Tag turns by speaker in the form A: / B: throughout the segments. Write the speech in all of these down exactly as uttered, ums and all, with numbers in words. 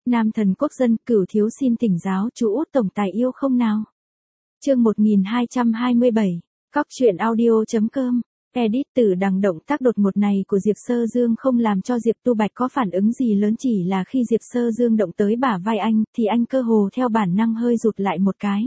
A: Nam thần quốc dân, Cửu thiếu xin thỉnh giáo chú út tổng tài yêu không nào. Chương một nghìn hai trăm hai mươi bảy, Cóc truyện audio chấm com. Edit từ đằng động tác đột ngột này của Diệp Sơ Dương không làm cho Diệp Tu Bạch có phản ứng gì lớn, chỉ là khi Diệp Sơ Dương động tới bả vai anh, thì anh cơ hồ theo bản năng hơi rụt lại một cái.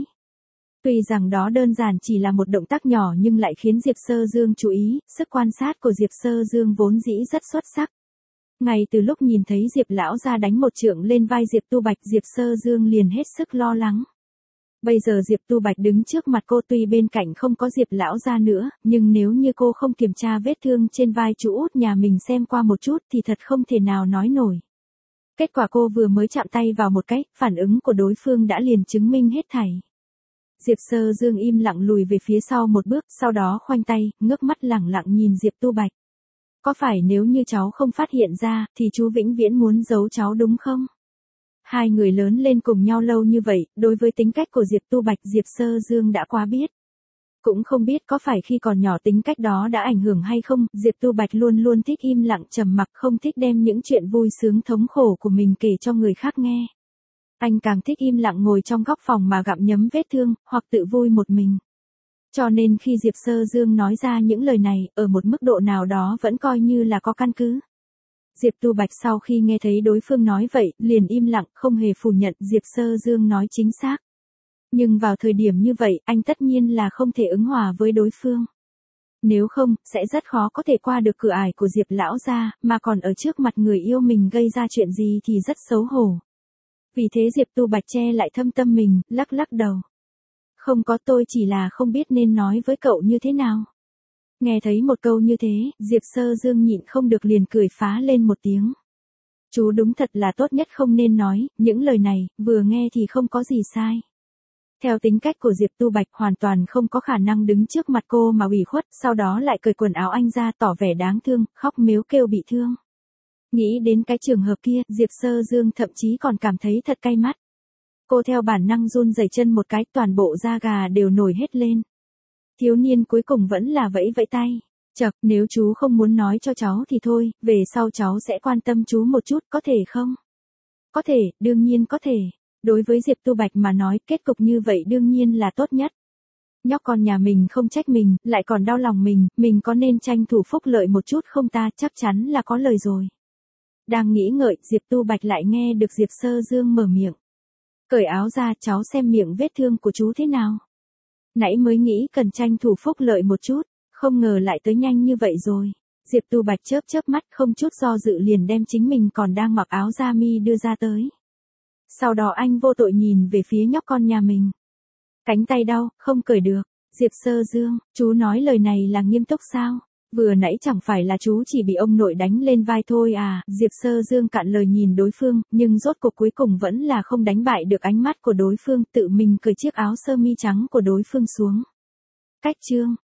A: Tuy rằng đó đơn giản chỉ là một động tác nhỏ nhưng lại khiến Diệp Sơ Dương chú ý, sức quan sát của Diệp Sơ Dương vốn dĩ rất xuất sắc. Ngay từ lúc nhìn thấy Diệp lão gia đánh một trượng lên vai Diệp Tu Bạch, Diệp Sơ Dương liền hết sức lo lắng. Bây giờ Diệp Tu Bạch đứng trước mặt cô, tuy bên cạnh không có Diệp lão gia nữa, nhưng nếu như cô không kiểm tra vết thương trên vai chú út nhà mình xem qua một chút thì thật không thể nào nói nổi. Kết quả cô vừa mới chạm tay vào một cái, phản ứng của đối phương đã liền chứng minh hết thảy. Diệp Sơ Dương im lặng lùi về phía sau một bước, sau đó khoanh tay, ngước mắt lẳng lặng nhìn Diệp Tu Bạch. Có phải nếu như cháu không phát hiện ra, thì chú vĩnh viễn muốn giấu cháu đúng không? Hai người lớn lên cùng nhau lâu như vậy, đối với tính cách của Diệp Tu Bạch, Diệp Sơ Dương đã quá biết. Cũng không biết có phải khi còn nhỏ tính cách đó đã ảnh hưởng hay không, Diệp Tu Bạch luôn luôn thích im lặng trầm mặc, không thích đem những chuyện vui sướng thống khổ của mình kể cho người khác nghe. Anh càng thích im lặng ngồi trong góc phòng mà gặm nhấm vết thương, hoặc tự vui một mình. Cho nên khi Diệp Sơ Dương nói ra những lời này, ở một mức độ nào đó vẫn coi như là có căn cứ. Diệp Tu Bạch sau khi nghe thấy đối phương nói vậy, liền im lặng, không hề phủ nhận Diệp Sơ Dương nói chính xác. Nhưng vào thời điểm như vậy, anh tất nhiên là không thể ứng hòa với đối phương. Nếu không, sẽ rất khó có thể qua được cửa ải của Diệp lão gia, mà còn ở trước mặt người yêu mình gây ra chuyện gì thì rất xấu hổ. Vì thế Diệp Tu Bạch che lại thâm tâm mình, lắc lắc đầu. Không có, tôi chỉ là không biết nên nói với cậu như thế nào. Nghe thấy một câu như thế, Diệp Sơ Dương nhịn không được liền cười phá lên một tiếng. Chú đúng thật là tốt nhất không nên nói, những lời này, vừa nghe thì không có gì sai. Theo tính cách của Diệp Tu Bạch hoàn toàn không có khả năng đứng trước mặt cô mà ủy khuất, sau đó lại cởi quần áo anh ra tỏ vẻ đáng thương, khóc mếu kêu bị thương. Nghĩ đến cái trường hợp kia, Diệp Sơ Dương thậm chí còn cảm thấy thật cay mắt. Cô theo bản năng run rẩy chân một cái, toàn bộ da gà đều nổi hết lên. Thiếu niên cuối cùng vẫn là vẫy vẫy tay. Chậc, nếu chú không muốn nói cho cháu thì thôi, về sau cháu sẽ quan tâm chú một chút, có thể không? Có thể, đương nhiên có thể. Đối với Diệp Tu Bạch mà nói, kết cục như vậy đương nhiên là tốt nhất. Nhóc con nhà mình không trách mình, lại còn đau lòng mình, mình có nên tranh thủ phúc lợi một chút không ta, chắc chắn là có lời rồi. Đang nghĩ ngợi, Diệp Tu Bạch lại nghe được Diệp Sơ Dương mở miệng. Cởi áo ra, cháu xem miệng vết thương của chú thế nào. Nãy mới nghĩ cần tranh thủ phúc lợi một chút, không ngờ lại tới nhanh như vậy rồi. Diệp Tu Bạch chớp chớp mắt, không chút do dự liền đem chính mình còn đang mặc áo da mi đưa ra tới. Sau đó anh vô tội nhìn về phía nhóc con nhà mình. Cánh tay đau, không cởi được. Diệp Sơ Dương, chú nói lời này là nghiêm túc sao? Vừa nãy chẳng phải là chú chỉ bị ông nội đánh lên vai thôi à? Diệp Sơ Dương cạn lời nhìn đối phương, nhưng rốt cuộc cuối cùng vẫn là không đánh bại được ánh mắt của đối phương, tự mình cởi chiếc áo sơ mi trắng của đối phương xuống. Cách chương,